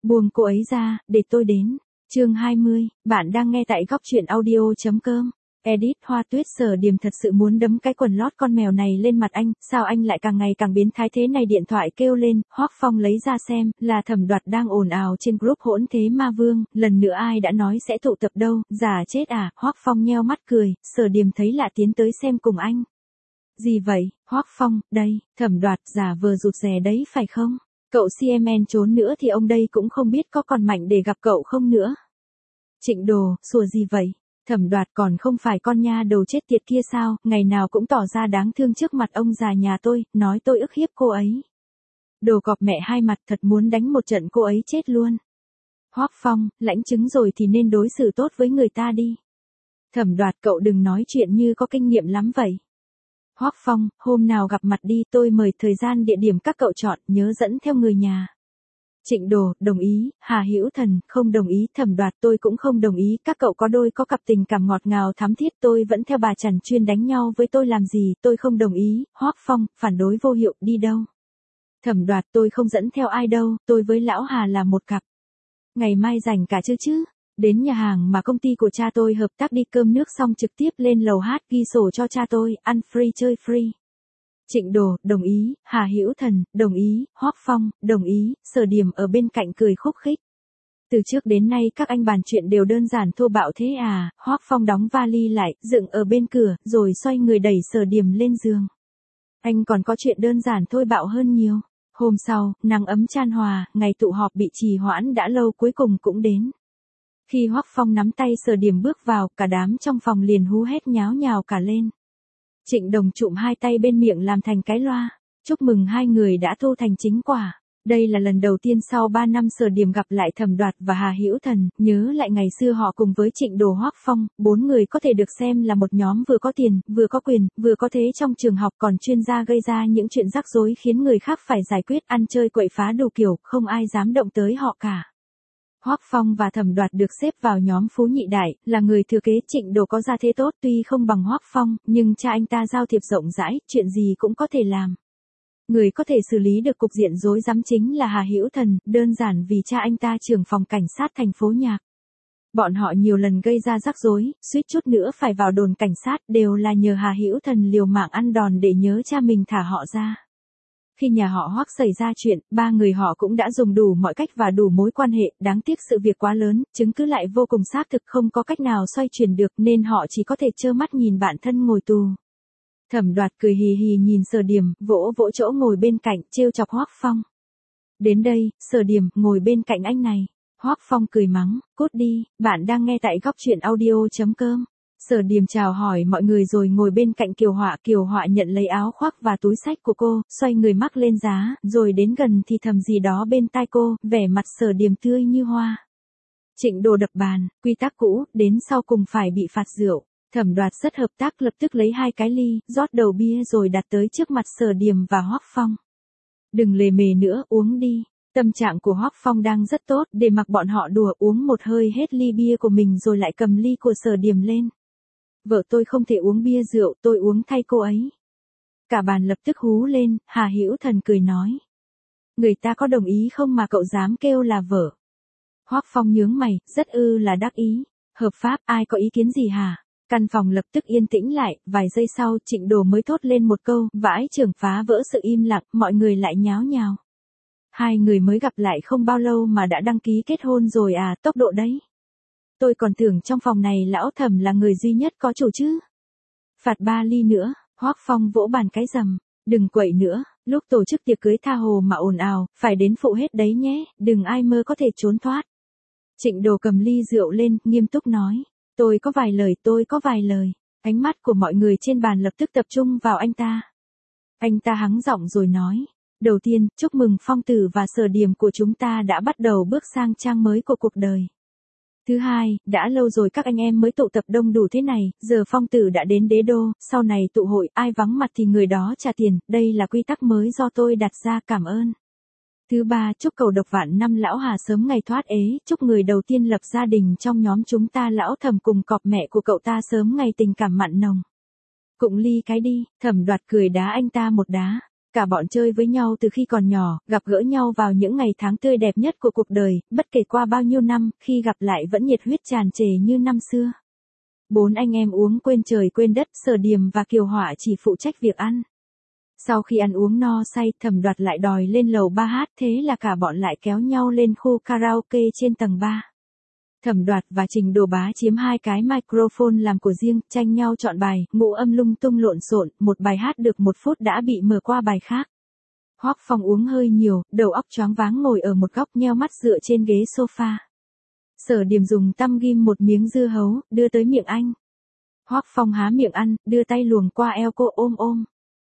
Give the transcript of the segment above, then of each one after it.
Buông cô ấy ra, để tôi đến. Chương 20, bạn đang nghe tại góc truyện audio.com. Edit Hoa Tuyết. Sở Điềm thật sự muốn đấm cái quần lót con mèo này lên mặt anh, sao anh lại càng ngày càng biến thái thế này. Điện thoại kêu lên, Hoắc Phong lấy ra xem, là Thẩm Đoạt đang ồn ào trên group hỗn thế ma vương, lần nữa ai đã nói sẽ tụ tập đâu, giả chết à. Hoắc Phong nheo mắt cười, Sở Điềm thấy lạ tiến tới xem cùng anh. Gì vậy, Hoắc Phong, đây, Thẩm Đoạt, giả vờ rụt rè đấy phải không? Cậu CMN trốn nữa thì ông đây cũng không biết có còn mạnh để gặp cậu không nữa. Trịnh Đồ, sủa gì vậy? Thẩm Đoạt, còn không phải con nha đầu chết tiệt kia sao, ngày nào cũng tỏ ra đáng thương trước mặt ông già nhà tôi, nói tôi ức hiếp cô ấy. Đồ cọp mẹ hai mặt, thật muốn đánh một trận cô ấy chết luôn. Hoắc Phong, lãnh chứng rồi thì nên đối xử tốt với người ta đi. Thẩm Đoạt, cậu đừng nói chuyện như có kinh nghiệm lắm vậy. Hoắc Phong, hôm nào gặp mặt đi, tôi mời, thời gian địa điểm các cậu chọn, nhớ dẫn theo người nhà. Trịnh Đồ, đồng ý. Hà Hữu Thần, không đồng ý. Thẩm Đoạt, tôi cũng không đồng ý. Các cậu có đôi có cặp tình cảm ngọt ngào thắm thiết, tôi vẫn theo bà Trần chuyên đánh nhau với tôi làm gì, tôi không đồng ý. Hoắc Phong, phản đối vô hiệu, đi đâu? Thẩm Đoạt, tôi không dẫn theo ai đâu, tôi với lão Hà là một cặp. Ngày mai rảnh cả chứ? Đến nhà hàng mà công ty của cha tôi hợp tác đi, cơm nước xong trực tiếp lên lầu hát ghi sổ cho cha tôi, ăn free chơi free. Trịnh Đồ, đồng ý. Hà Hữu Thần, đồng ý. Hoắc Phong, đồng ý. Sở Điềm ở bên cạnh cười khúc khích. Từ trước đến nay các anh bàn chuyện đều đơn giản thô bạo thế à? Hoắc Phong đóng vali lại, dựng ở bên cửa, rồi xoay người đẩy Sở Điềm lên giường. Anh còn có chuyện đơn giản thôi bạo hơn nhiều. Hôm sau, nắng ấm chan hòa, ngày tụ họp bị trì hoãn đã lâu cuối cùng cũng đến. Khi Hoắc Phong nắm tay Sở Điềm bước vào, cả đám trong phòng liền hú hét nháo nhào cả lên. Trịnh Đồng trụm hai tay bên miệng làm thành cái loa, chúc mừng hai người đã thu thành chính quả. Đây là lần đầu tiên sau 3 năm Sở Điềm gặp lại Thẩm Đoạt và Hà Hữu Thần, nhớ lại ngày xưa họ cùng với Trịnh Đồ Hoắc Phong, 4 người có thể được xem là một nhóm vừa có tiền, vừa có quyền, vừa có thế trong trường học, còn chuyên gia gây ra những chuyện rắc rối khiến người khác phải giải quyết, ăn chơi quậy phá đủ kiểu, không ai dám động tới họ cả. Hoắc Phong và Thẩm Đoạt được xếp vào nhóm phú nhị đại, là người thừa kế. Trịnh Đồ có gia thế tốt, tuy không bằng Hoắc Phong, nhưng cha anh ta giao thiệp rộng rãi, chuyện gì cũng có thể làm. Người có thể xử lý được cục diện rối rắm chính là Hà Hữu Thần, đơn giản vì cha anh ta trưởng phòng cảnh sát thành phố Nhạc. Bọn họ nhiều lần gây ra rắc rối, suýt chút nữa phải vào đồn cảnh sát, đều là nhờ Hà Hữu Thần liều mạng ăn đòn để nhớ cha mình thả họ ra. Khi nhà họ Hoắc xảy ra chuyện, 3 người họ cũng đã dùng đủ mọi cách và đủ mối quan hệ, đáng tiếc sự việc quá lớn, chứng cứ lại vô cùng xác thực, không có cách nào xoay chuyển được nên họ chỉ có thể trơ mắt nhìn bạn thân ngồi tù. Thẩm Đoạt cười hì hì nhìn Sở Điềm, vỗ vỗ chỗ ngồi bên cạnh, trêu chọc Hoắc Phong. Đến đây, Sở Điềm, ngồi bên cạnh anh này. Hoắc Phong cười mắng, cút đi, bạn đang nghe tại góc truyện audio.com. Sở Điềm chào hỏi mọi người rồi ngồi bên cạnh Kiều Họa nhận lấy áo khoác và túi xách của cô, xoay người mắc lên giá, rồi đến gần thì thầm gì đó bên tai cô, vẻ mặt Sở Điềm tươi như hoa. Trịnh Đồ đập bàn, quy tắc cũ, đến sau cùng phải bị phạt rượu. Thẩm Đoạt rất hợp tác, lập tức lấy 2 cái ly, rót đầu bia rồi đặt tới trước mặt Sở Điềm và Hoắc Phong. Đừng lề mề nữa, uống đi. Tâm trạng của Hoắc Phong đang rất tốt, để mặc bọn họ đùa, uống một hơi hết ly bia của mình rồi lại cầm ly của Sở Điềm lên. Vợ tôi không thể uống bia rượu, tôi uống thay cô ấy. Cả bàn lập tức hú lên. Hà Hữu Thần cười nói. Người ta có đồng ý không mà cậu dám kêu là vợ? Hoắc Phong nhướng mày, rất là đắc ý. Hợp pháp, ai có ý kiến gì hả? Căn phòng lập tức yên tĩnh lại, vài giây sau Trịnh Đồ mới thốt lên một câu, vãi chưởng, phá vỡ sự im lặng, mọi người lại nháo nhào. Hai người mới gặp lại không bao lâu mà đã đăng ký kết hôn rồi à, tốc độ đấy. Tôi còn tưởng trong phòng này lão Thẩm là người duy nhất có chủ chứ. Phạt 3 ly nữa. Hoắc Phong vỗ bàn cái rầm. Đừng quậy nữa, lúc tổ chức tiệc cưới tha hồ mà ồn ào, phải đến phụ hết đấy nhé, đừng ai mơ có thể trốn thoát. Trịnh Đồ cầm ly rượu lên, nghiêm túc nói. Tôi có vài lời. Ánh mắt của mọi người trên bàn lập tức tập trung vào anh ta. Anh ta hắng giọng rồi nói. Đầu tiên, chúc mừng Phong Tử và Sở Điềm của chúng ta đã bắt đầu bước sang trang mới của cuộc đời. Thứ hai, đã lâu rồi các anh em mới tụ tập đông đủ thế này, giờ Phong Tử đã đến đế đô, sau này tụ hội, ai vắng mặt thì người đó trả tiền, đây là quy tắc mới do tôi đặt ra, cảm ơn. Thứ ba, chúc cầu độc vạn năm lão Hà sớm ngày thoát ế, chúc người đầu tiên lập gia đình trong nhóm chúng ta lão Thẩm cùng cọp mẹ của cậu ta sớm ngày tình cảm mặn nồng. Cụng ly cái đi. Thẩm Đoạt cười đá anh ta một đá. cả bọn chơi với nhau từ khi còn nhỏ, gặp gỡ nhau vào những ngày tháng tươi đẹp nhất của cuộc đời, bất kể qua bao nhiêu năm, khi gặp lại vẫn nhiệt huyết tràn trề như năm xưa. 4 anh em uống quên trời quên đất, Sở Điềm và Kiều Họa chỉ phụ trách việc ăn. Sau khi ăn uống no say, Thẩm Đoạt lại đòi lên lầu 3 hát, thế là cả bọn lại kéo nhau lên khu karaoke trên tầng 3. Thẩm Đoạt và Trình Đồ Bá chiếm 2 cái microphone làm của riêng, tranh nhau chọn bài, ngũ âm lung tung lộn xộn, một bài hát được 1 phút đã bị mở qua bài khác. Hoắc Phong uống hơi nhiều, đầu óc choáng váng ngồi ở một góc nheo mắt dựa trên ghế sofa. Sở Điềm dùng tăm ghim một miếng dưa hấu, đưa tới miệng anh. Hoắc Phong há miệng ăn, đưa tay luồn qua eo cô ôm ôm.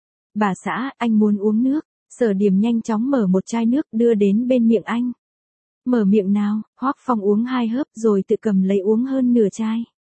Bà xã, anh muốn uống nước. Sở Điềm nhanh chóng mở một chai nước đưa đến bên miệng anh. Mở miệng nào, Hoắc Phong uống 2 hớp rồi tự cầm lấy uống hơn nửa chai.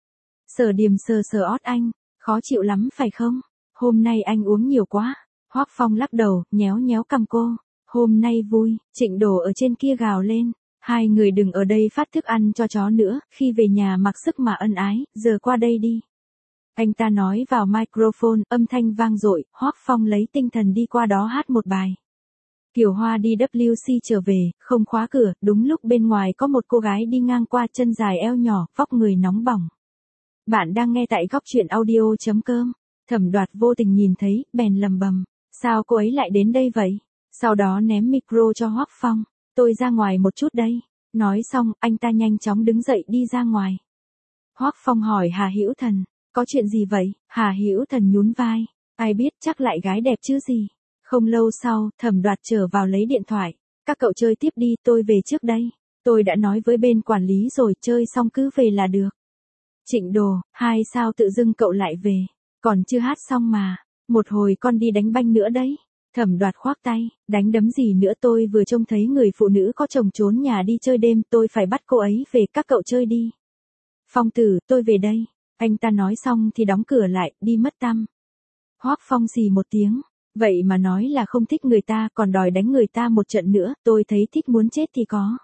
Sở Điềm sờ sờ ót anh, khó chịu lắm phải không? Hôm nay anh uống nhiều quá. Hoắc Phong lắc đầu, nhéo nhéo cằm cô. Hôm nay vui, Trịnh Đồ ở trên kia gào lên. Hai người đừng ở đây phát thức ăn cho chó nữa, khi về nhà mặc sức mà ân ái, giờ qua đây đi. Anh ta nói vào microphone, âm thanh vang dội, Hoắc Phong lấy tinh thần đi qua đó hát một bài. Kiều Hoa đi WC trở về, không khóa cửa, đúng lúc bên ngoài có một cô gái đi ngang qua, chân dài eo nhỏ, vóc người nóng bỏng. Bạn đang nghe tại góc truyện audio.com. Thẩm Đoạt vô tình nhìn thấy, bèn lầm bầm, sao cô ấy lại đến đây vậy? Sau đó ném micro cho Hoắc Phong, tôi ra ngoài một chút đây. Nói xong, anh ta nhanh chóng đứng dậy đi ra ngoài. Hoắc Phong hỏi Hà Hữu Thần, có chuyện gì vậy? Hà Hữu Thần nhún vai, ai biết, chắc lại gái đẹp chứ gì. Không lâu sau, Thẩm Đoạt trở vào lấy điện thoại. Các cậu chơi tiếp đi, tôi về trước đây. Tôi đã nói với bên quản lý rồi, chơi xong cứ về là được. Trịnh Đồ, sao tự dưng cậu lại về? Còn chưa hát xong mà. Một hồi con đi đánh banh nữa đấy. Thẩm Đoạt khoác tay, đánh đấm gì nữa, tôi vừa trông thấy người phụ nữ có chồng trốn nhà đi chơi đêm, tôi phải bắt cô ấy về, các cậu chơi đi. Phong tử, tôi về đây. Anh ta nói xong thì đóng cửa lại, đi mất tăm. Hoắc Phong xì một tiếng. Vậy mà nói là không thích người ta, còn đòi đánh người ta một trận nữa, tôi thấy thích muốn chết thì có.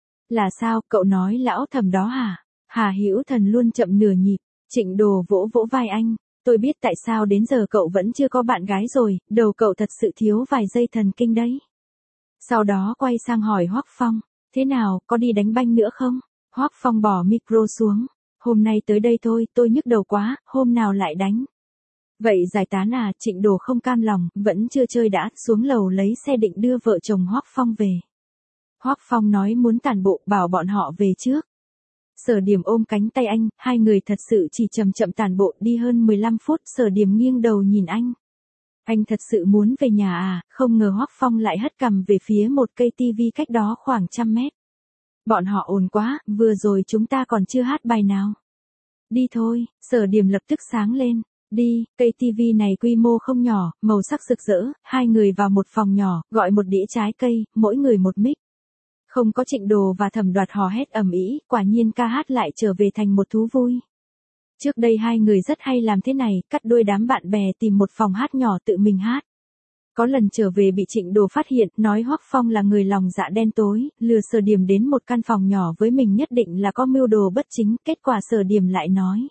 Là sao, cậu nói lão Thẩm đó hả? Hà Hữu Thần luôn chậm nửa nhịp. Trịnh Đồ vỗ vỗ vai anh. Tôi biết tại sao đến giờ cậu vẫn chưa có bạn gái rồi, đầu cậu thật sự thiếu vài giây thần kinh đấy. Sau đó quay sang hỏi Hoắc Phong, thế nào, có đi đánh banh nữa không? Hoắc Phong bỏ micro xuống. Hôm nay tới đây thôi, tôi nhức đầu quá, hôm nào lại đánh. Vậy giải tán à? Trịnh Đồ không cam lòng, vẫn chưa chơi đã, xuống lầu lấy xe định đưa vợ chồng Hoắc Phong về. Hoắc Phong nói muốn tản bộ, bảo bọn họ về trước. Sở Điềm ôm cánh tay anh, hai người thật sự chỉ chậm chậm tản bộ, đi hơn 15 phút, Sở Điềm nghiêng đầu nhìn anh. Anh thật sự muốn về nhà à? Không ngờ Hoắc Phong lại hất cằm về phía một cây tivi cách đó khoảng 100 mét. Bọn họ ồn quá, vừa rồi chúng ta còn chưa hát bài nào. Đi thôi, Sở Điềm lập tức sáng lên. Đi, cây tivi này quy mô không nhỏ, màu sắc rực rỡ, hai người vào một phòng nhỏ, gọi một đĩa trái cây, mỗi người một mic. Không có Trịnh Đồ và Thẩm Đoạt hò hét ầm ĩ, quả nhiên ca hát lại trở về thành một thú vui. Trước đây hai người rất hay làm thế này, cắt đuôi đám bạn bè tìm một phòng hát nhỏ tự mình hát. Có lần trở về bị Trịnh Đồ phát hiện, nói Hoắc Phong là người lòng dạ đen tối, lừa Sở Điềm đến một căn phòng nhỏ với mình, nhất định là có mưu đồ bất chính, kết quả Sở Điềm lại nói.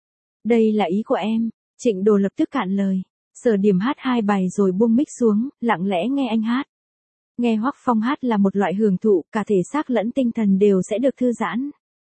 Đây là ý của em. Trịnh Đồ lập tức cạn lời. Sở Điềm hát 2 bài rồi buông mic xuống, lặng lẽ nghe anh hát. Nghe Hoắc Phong hát là một loại hưởng thụ, cả thể xác lẫn tinh thần đều sẽ được thư giãn.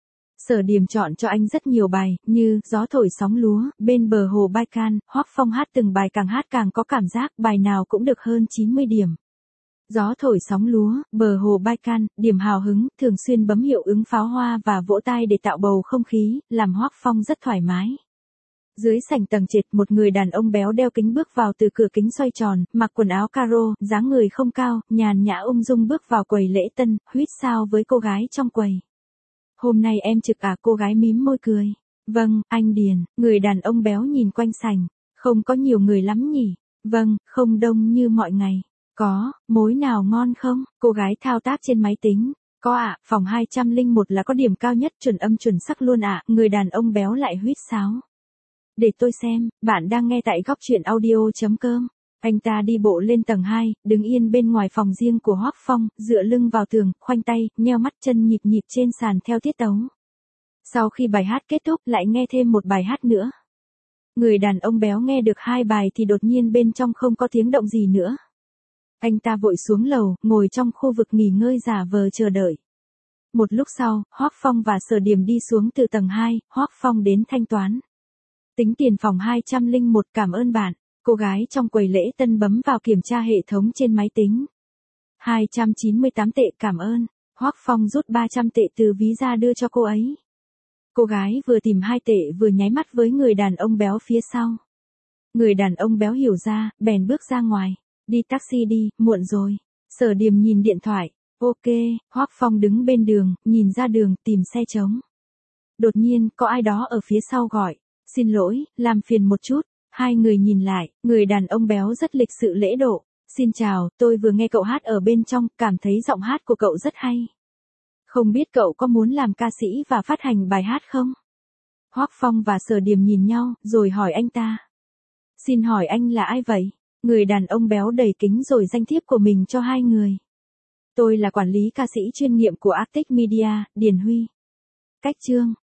Sở Điềm chọn cho anh rất nhiều bài, như Gió thổi sóng lúa, Bên bờ hồ Baikal. Hoắc Phong hát từng bài càng hát càng có cảm giác, bài nào cũng được hơn 90 điểm. Gió thổi sóng lúa, Bờ hồ Baikal, điểm hào hứng, thường xuyên bấm hiệu ứng pháo hoa và vỗ tay để tạo bầu không khí, làm Hoắc Phong rất thoải mái. Dưới sảnh tầng trệt, một người đàn ông béo đeo kính bước vào từ cửa kính xoay tròn, mặc quần áo caro, dáng người không cao, nhàn nhã ung dung bước vào quầy lễ tân, huýt sáo với cô gái trong quầy. Hôm nay em trực à? Cô gái mím môi cười. Vâng, anh Điền. Người đàn ông béo nhìn quanh sảnh. Không có nhiều người lắm nhỉ? Vâng, không đông như mọi ngày. Có, mối nào ngon không? Cô gái thao tác trên máy tính. Có ạ, phòng 201 là có điểm cao nhất, chuẩn âm chuẩn sắc luôn ạ. Người đàn ông béo lại huýt sáo. Để tôi xem, bạn đang nghe tại góc truyện audio.com. Anh ta đi bộ lên tầng 2, đứng yên bên ngoài phòng riêng của Hoắc Phong, dựa lưng vào tường, khoanh tay, nheo mắt, chân nhịp nhịp trên sàn theo tiết tấu. Sau khi bài hát kết thúc lại nghe thêm một bài hát nữa. Người đàn ông béo nghe được 2 bài thì đột nhiên bên trong không có tiếng động gì nữa. Anh ta vội xuống lầu, ngồi trong khu vực nghỉ ngơi giả vờ chờ đợi. Một lúc sau, Hoắc Phong và Sở Điểm đi xuống từ tầng 2, Hoắc Phong đến thanh toán. Tính tiền phòng 201, cảm ơn bạn. Cô gái trong quầy lễ tân bấm vào kiểm tra hệ thống trên máy tính. 298 tệ, cảm ơn. Hoắc Phong rút 300 tệ từ ví ra đưa cho cô ấy. Cô gái vừa tìm 2 tệ vừa nháy mắt với người đàn ông béo phía sau. Người đàn ông béo hiểu ra, bèn bước ra ngoài. Đi taxi đi, muộn rồi. Sở Điểm nhìn điện thoại. Ok, Hoắc Phong đứng bên đường, nhìn ra đường, tìm xe trống. Đột nhiên, có ai đó ở phía sau gọi. Xin lỗi, làm phiền một chút. Hai người nhìn lại, người đàn ông béo rất lịch sự lễ độ. Xin chào, tôi vừa nghe cậu hát ở bên trong, cảm thấy giọng hát của cậu rất hay. Không biết cậu có muốn làm ca sĩ và phát hành bài hát không? Hoắc Phong và Sở Điểm nhìn nhau, rồi hỏi anh ta. Xin hỏi anh là ai vậy? Người đàn ông béo đầy kính rồi danh thiếp của mình cho hai người. Tôi là quản lý ca sĩ chuyên nghiệm của Arctic Media, Điền Huy. Cách chương